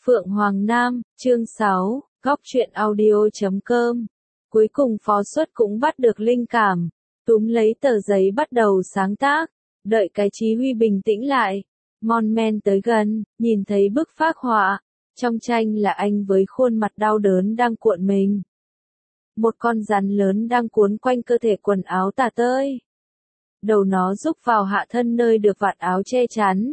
Phượng Hoàng Nam, chương 6, góc truyện audio.com. Cuối cùng Phó Xuất cũng bắt được linh cảm, túm lấy tờ giấy bắt đầu sáng tác, đợi cái Chí Huy bình tĩnh lại, mon men tới gần, nhìn thấy bức phác họa, trong tranh là anh với khuôn mặt đau đớn đang cuộn mình. Một con rắn lớn đang cuốn quanh cơ thể quần áo tả tơi. Đầu nó rúc vào hạ thân nơi được vạt áo che chắn.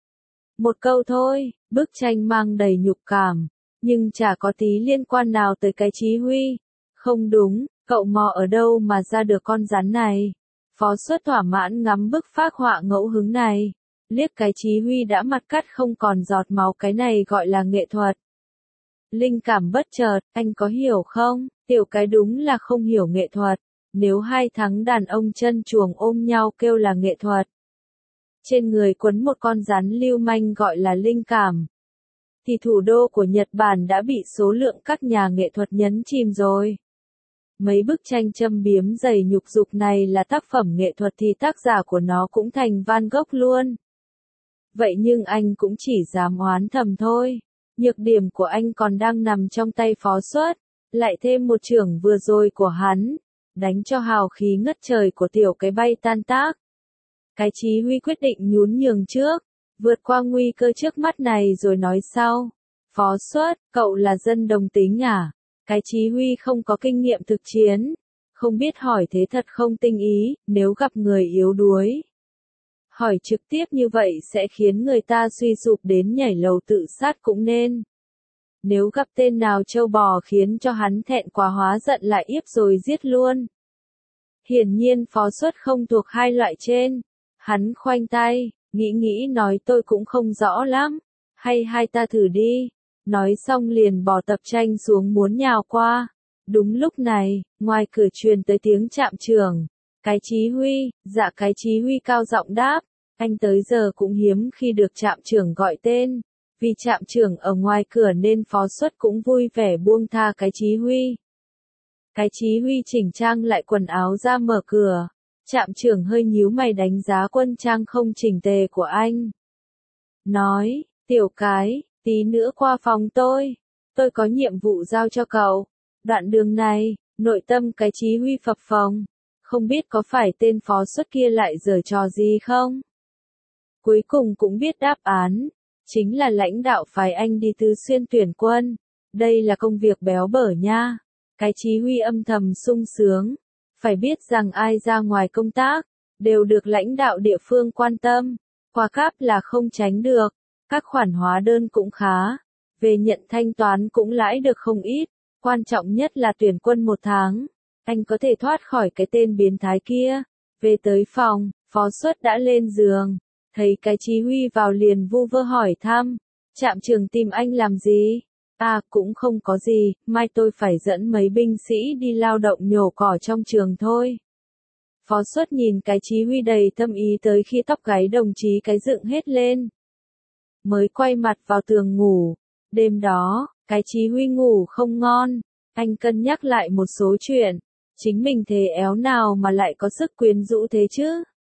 Một câu thôi, bức tranh mang đầy nhục cảm, nhưng chả có tí liên quan nào tới cái Chí Huy. Không đúng, cậu mò ở đâu mà ra được con rắn này? Phó Xuất thỏa mãn ngắm bức phác họa ngẫu hứng này, liếc cái Chí Huy đã mặt cắt không còn giọt máu, cái này gọi là nghệ thuật. Linh cảm bất chợt, anh có hiểu không? Tiểu cái đúng là không hiểu nghệ thuật. Nếu hai thằng đàn ông chân chuồng ôm nhau kêu là nghệ thuật, trên người quấn một con rắn lưu manh gọi là linh cảm, thì thủ đô của Nhật Bản đã bị số lượng các nhà nghệ thuật nhấn chìm rồi. Mấy bức tranh châm biếm dày nhục dục này là tác phẩm nghệ thuật thì tác giả của nó cũng thành Van Gogh luôn. Vậy nhưng anh cũng chỉ dám oán thầm thôi. Nhược điểm của anh còn đang nằm trong tay Phó Xuất, lại thêm một chưởng vừa rồi của hắn, đánh cho hào khí ngất trời của tiểu cái bay tan tác. Cái Chí Huy quyết định nhún nhường trước, vượt qua nguy cơ trước mắt này rồi nói sau. Phó Xuất, cậu là dân đồng tính à? Cái Chí Huy không có kinh nghiệm thực chiến, không biết hỏi thế thật không tinh ý, nếu gặp người yếu đuối. Hỏi trực tiếp như vậy sẽ khiến người ta suy sụp đến nhảy lầu tự sát cũng nên. Nếu gặp tên nào trâu bò khiến cho hắn thẹn quá hóa giận lại yếp rồi giết luôn. Hiển nhiên Phó Xuất không thuộc hai loại trên. Hắn khoanh tay, nghĩ nói tôi cũng không rõ lắm. Hay hai ta thử đi. Nói xong liền bỏ tập tranh xuống muốn nhào qua. Đúng lúc này, ngoài cửa truyền tới tiếng trạm trưởng. Cái Chí Huy, dạ cái Chí Huy cao giọng đáp. Anh tới giờ cũng hiếm khi được trạm trưởng gọi tên. Vì trạm trưởng ở ngoài cửa nên Phó Xuất cũng vui vẻ buông tha cái Chí Huy. Cái Chí Huy chỉnh trang lại quần áo ra mở cửa. Trạm trưởng hơi nhíu mày đánh giá quân trang không chỉnh tề của anh. Nói, tiểu cái, tí nữa qua phòng tôi có nhiệm vụ giao cho cậu. Đoạn đường này, nội tâm cái Chí Huy phập phồng, không biết có phải tên Phó Xuất kia lại giở trò gì không? Cuối cùng cũng biết đáp án, chính là lãnh đạo phái anh đi Tứ Xuyên tuyển quân. Đây là công việc béo bở nha. Cái Chí Huy âm thầm sung sướng. Phải biết rằng ai ra ngoài công tác, đều được lãnh đạo địa phương quan tâm. Qua cáp là không tránh được. Các khoản hóa đơn cũng khá. Về nhận thanh toán cũng lãi được không ít. Quan trọng nhất là tuyển quân 1 tháng. Anh có thể thoát khỏi cái tên biến thái kia. Về tới phòng, Phó Xuất đã lên giường. Thấy cái Chí Huy vào liền vu vơ hỏi thăm. Trạm trưởng tìm anh làm gì? À, cũng không có gì, mai tôi phải dẫn mấy binh sĩ đi lao động nhổ cỏ trong trường thôi. Phó Xuất nhìn cái Chí Huy đầy thâm ý tới khi tóc gáy đồng chí cái dựng hết lên. Mới quay mặt vào tường ngủ. Đêm đó, cái Chí Huy ngủ không ngon. Anh cân nhắc lại một số chuyện. Chính mình thế éo nào mà lại có sức quyến rũ thế chứ?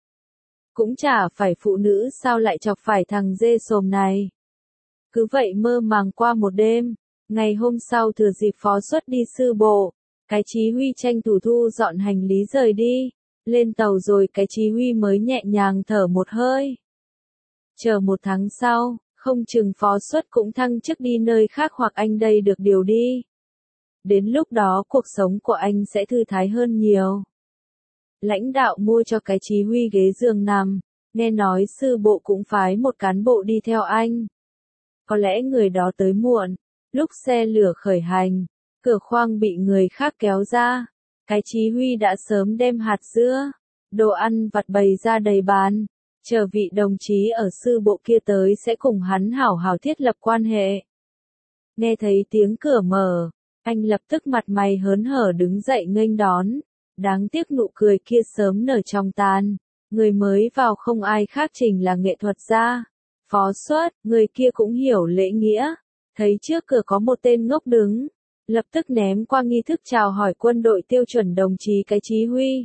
Cũng chả phải phụ nữ sao lại chọc phải thằng dê sồm này. Cứ vậy mơ màng qua một đêm. Ngày hôm sau thừa dịp Phó Xuất đi sư bộ, cái Chí Huy tranh thủ thu dọn hành lý rời đi. Lên tàu rồi cái Chí Huy mới nhẹ nhàng thở một hơi. Chờ 1 tháng sau, không chừng Phó Xuất cũng thăng chức đi nơi khác hoặc anh đây được điều đi. Đến lúc đó cuộc sống của anh sẽ thư thái hơn nhiều. Lãnh đạo mua cho cái Chí Huy ghế giường nằm, nghe nói sư bộ cũng phái một cán bộ đi theo anh. Có lẽ người đó tới muộn, lúc xe lửa khởi hành, cửa khoang bị người khác kéo ra. Cái Chí Huy đã sớm đem hạt dưa, đồ ăn vặt bày ra đầy bàn, chờ vị đồng chí ở sư bộ kia tới sẽ cùng hắn hảo hảo thiết lập quan hệ. Nghe thấy tiếng cửa mở, anh lập tức mặt mày hớn hở đứng dậy nghênh đón. Đáng tiếc nụ cười kia sớm nở trong tàn. Người mới vào không ai khác chính là nghệ thuật gia. Phó Xuất, người kia cũng hiểu lễ nghĩa. Thấy trước cửa có một tên ngốc đứng. Lập tức ném qua nghi thức chào hỏi quân đội tiêu chuẩn đồng chí cái Chí Huy.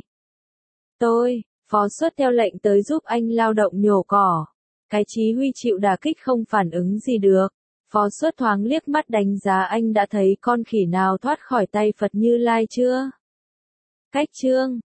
Phó Xuất theo lệnh tới giúp anh lao động nhổ cỏ. Cái Chí Huy chịu đả kích không phản ứng gì được. Phó Xuất thoáng liếc mắt đánh giá anh đã thấy con khỉ nào thoát khỏi tay Phật Như Lai chưa? Cách chương